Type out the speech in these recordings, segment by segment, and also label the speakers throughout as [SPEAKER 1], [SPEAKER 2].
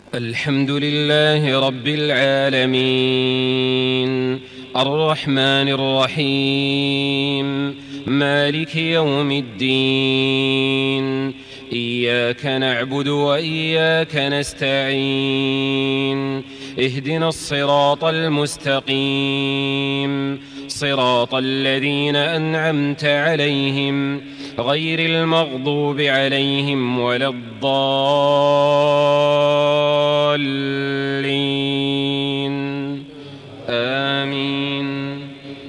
[SPEAKER 1] الحمد لله رب العالمين، الرحمن الرحيم، مالك يوم الدين. إياك نعبد وإياك نستعين، اهدنا الصراط المستقيم، صراط الذين أنعمت عليهم غير المغضوب عليهم ولا الضالين، آمين.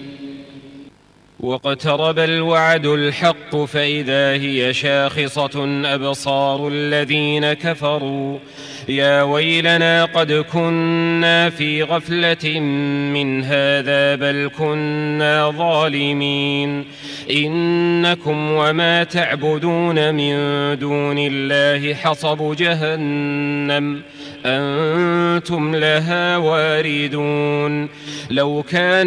[SPEAKER 1] واقترب الوعد الحق فإذا هي شاخصة أبصار الذين كفروا يا ويلنا قد كنا في غفلة من هذا بل كنا ظالمين. إنكم وما تعبدون من دون الله حصب جهنم أنتم لها واردون. لو كان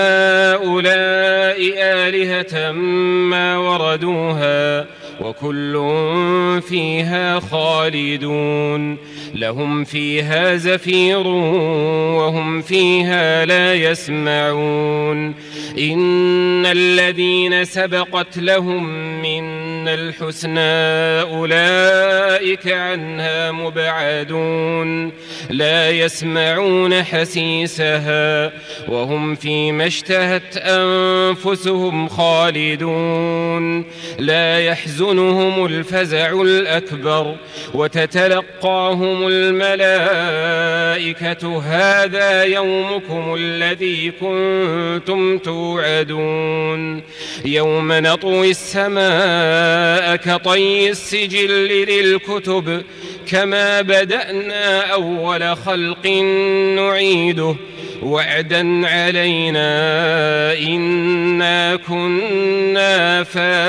[SPEAKER 1] هؤلاء آلهة ما وردوها وكل فيها خالدون. لهم فيها زفير وهم فيها لا يسمعون. إن الذين سبقت لهم منا الحسنى أولئك عنها مبعدون، لا يسمعون حسيسها وهم فيما اشتهت أنفسهم خالدون. لا يحزنهم الفزع الأكبر وتتلقاهم الملائكة هذا يومكم الذي كنتم توعدون. يوم نطوي السماء كطي السجل للكتب كما بدأنا أول خلق نعيده وعدا علينا إنا كنا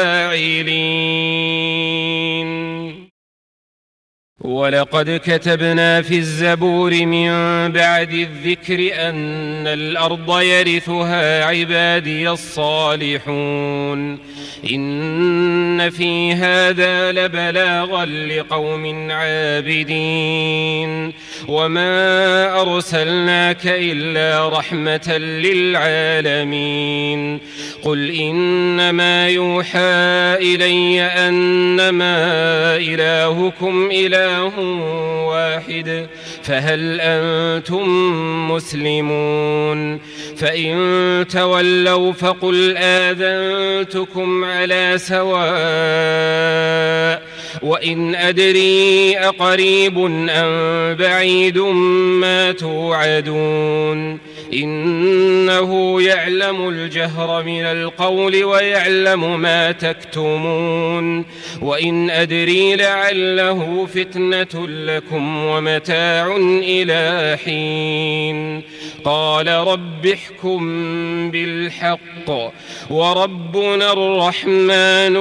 [SPEAKER 1] فاعلين. ولقد كتبنا في الزبور من بعد الذكر أن الأرض يرثها عبادي الصالحون. إن في هذا لبلاغا لقوم عابدين. وما أرسلناك إلا رحمة للعالمين. قل إنما يوحى إلي أنما إلهكم إله واحد فهل أنتم مسلمون؟ فإن تولوا فقل آذنتكم على سواء. وإن أدري أقريب أم بعيد ما توعدون. إنه يعلم الجهر من القول ويعلم ما تكتمون. وإن أدري لعله فتنة لكم ومتاع إلى حين. قال رب احكم بالحق وربنا الرحمن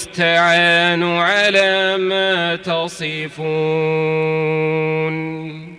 [SPEAKER 1] المستعان على ما تصفون.